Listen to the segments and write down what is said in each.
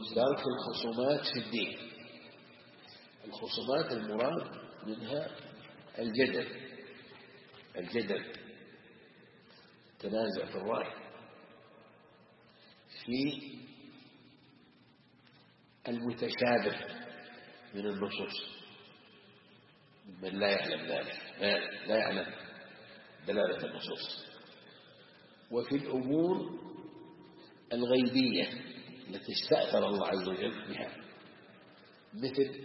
ترك الخصومات في الدين. الخصومات المراد منها الجدل تنازع في الرأي في المتشابه من النصوص، من لا يعلم ذلك، لا يعلم دلالة النصوص، وفي الأمور الغيبية التي استأثر الله عز وجل بها، مثل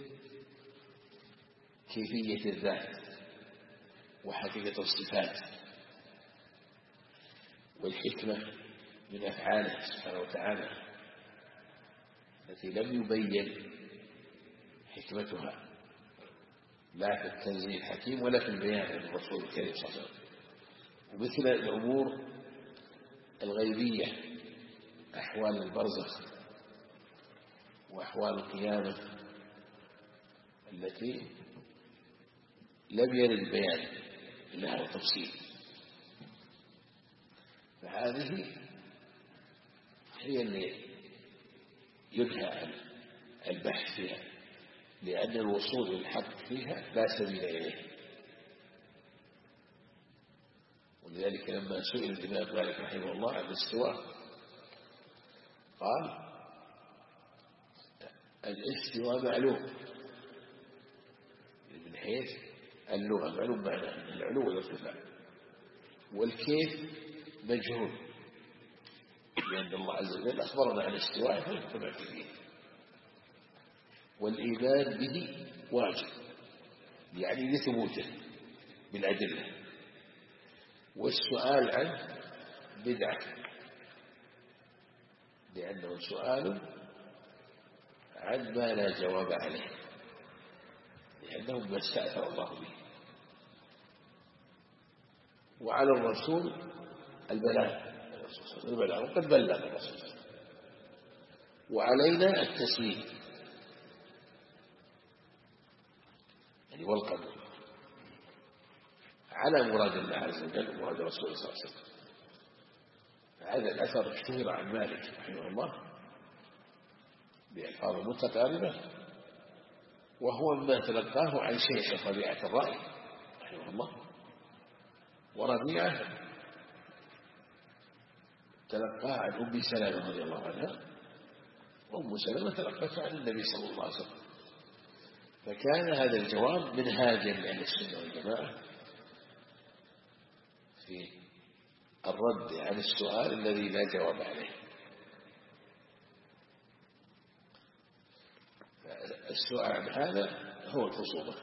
كيفية الذات وحقيقة الصفات والحكمة من أفعاله سبحانه وتعالى التي لم يبين حكمتها لا في التنزيل الحكيم ولا في البيان عن الرسول الكريم صلى الله عليه وسلم. ومثل الأمور الغيبية، أحوال البرزخ وأحوال القيامة التي لم يرد البيان لها وتفصيل، فهذه هي اللي ينهى عن البحث فيها، لأن الوصول للحق فيها لا سبيل إليه. ولذلك لما سئل الإمام مالك رحمه الله عن الاستواء قال الاستواء معلوم من حيث اللغة، معلوم معناه العلو والارتفاع، والكيف مجهول، لأن الله عز وجل أخبرنا عن الاستواء فيجتمع فيه، والإيمان به واجب يعني لثبوته بالأدلة، والسؤال عنه بدعة لأنه سؤال عن ما لا جواب عليه، لأنه ما استأثر الله به. وعلى الرسول البلاغ وقد بلغ الرسول، وعلينا التسليم يعني والقبول على مراد الله عز وجل ومراد رسوله صلى الله عليه وسلم. هذا الأثر اشتهر عن مالك رحمه الله بألفاظ متقاربة، وهو مما تلقاه عن شيخ ربيعة الرأي رحمه الله، وربيعة تلقاه عن أم سلمة رضي الله عنها، وأم سلمة تلقته عن النبي صلى الله عليه وسلم، فكان هذا الجواب منهاجا لأهل السنة والجماعة في الرد عن السؤال الذي لا جواب عليه. السؤال عن هذا هو الخصومة،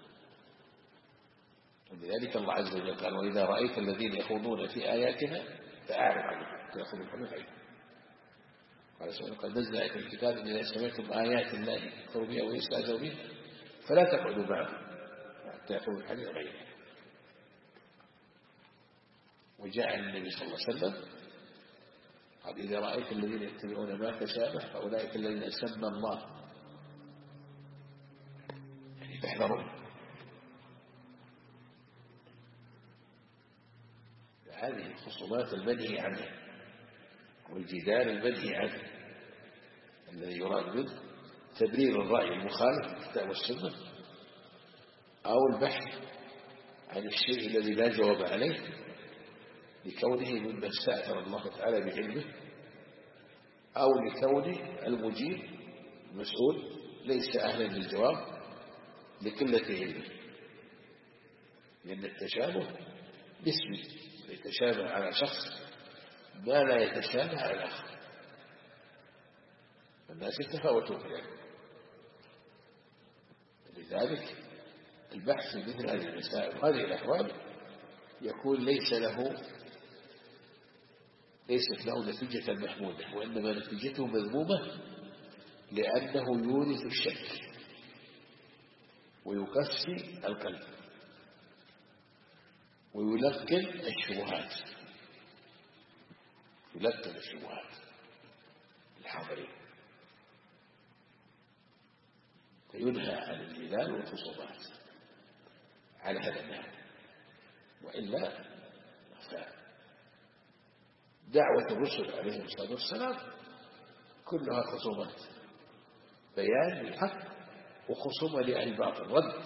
ولذلك الله عز وجل قال وإذا رأيت الذين يخوضون في آياتنا فأعرض عنهم تأخذ الحمد عليهم. قال سبحانه قد نزل آية الكتاب إن إذا سمعتم آيات الله يكفر بها ويستهزأ بها فلا تقعدوا معهم حتى يأخذوا الحديث غيره. وجاء عن النبي صلى الله عليه وسلم قال إذا رأيت الذين يتبعون ما تشابه فأولئك الذين سمى الله يعني فاحذروا. هذه الخصومات المنهي عنها والجدال المنهي عنه الذي يراد منه تبرير الرأي المخالف للكتاب والسنة أو البحث عن الشيء الذي لا جواب عليه لكونه مما استأثر الله تعالى بعلمه، أو لكون المجيب المسؤول ليس أهلا للجواب لقلة علمه، لأن التشابه نسبي يتشابه على شخص ما لا يتشابه على الآخر، الناس يتفاوتون في العلم. لذلك البحث في مثل هذه المسائل وهذه الأحوال يكون ليست له نتيجة محمودة، وإنما نتيجته مذمومة، لأنه يورث الشك ويقسي القلب ويلقن الشبهات الحاضرين، فينهى عن الجدال والخصومات على هذا النحو. وإلا دعوة الرسل عليهم الصلاة والسلام كلها خصومات بيان للحق وخصومة لأهل الباطل، رد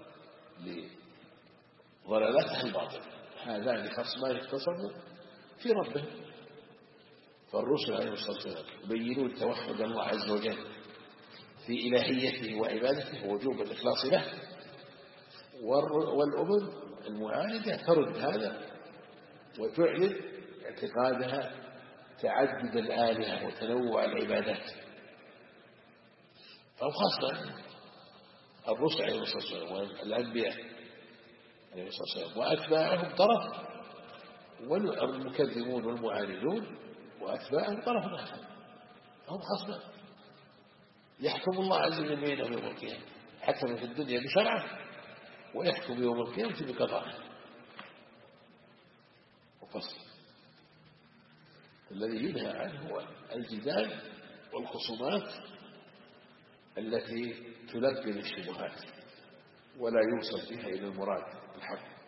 لضلالات أهل الباطل. هذان خصمان اختصموا في ربهم، فالرسل عليه الصلاة والسلام يبينون توحد الله عز وجل في إلهيته وعبادته ووجوب الإخلاص له، والأمم المعاندة ترد هذا وتعلن اعتقادها تعدد الآلهة وتنوع العبادات. فهم خاصة الرسل عليه الصلاة والسلام والأنبياء عليه الصلاة والسلام، وأتباعهم طرف، والمكذبون والمعاندون وأتباعهم طرف آخر، هم خاصة. يحكم الله عز وجل بينهم يوم القيامة، حكم في الدنيا بشرعه ويحكم يوم القيامة بقضائه وفصل. الذي ينهى عنه هو الجدال والخصومات التي تلبن الشبهات ولا يوصل بها إلى المراد الحق.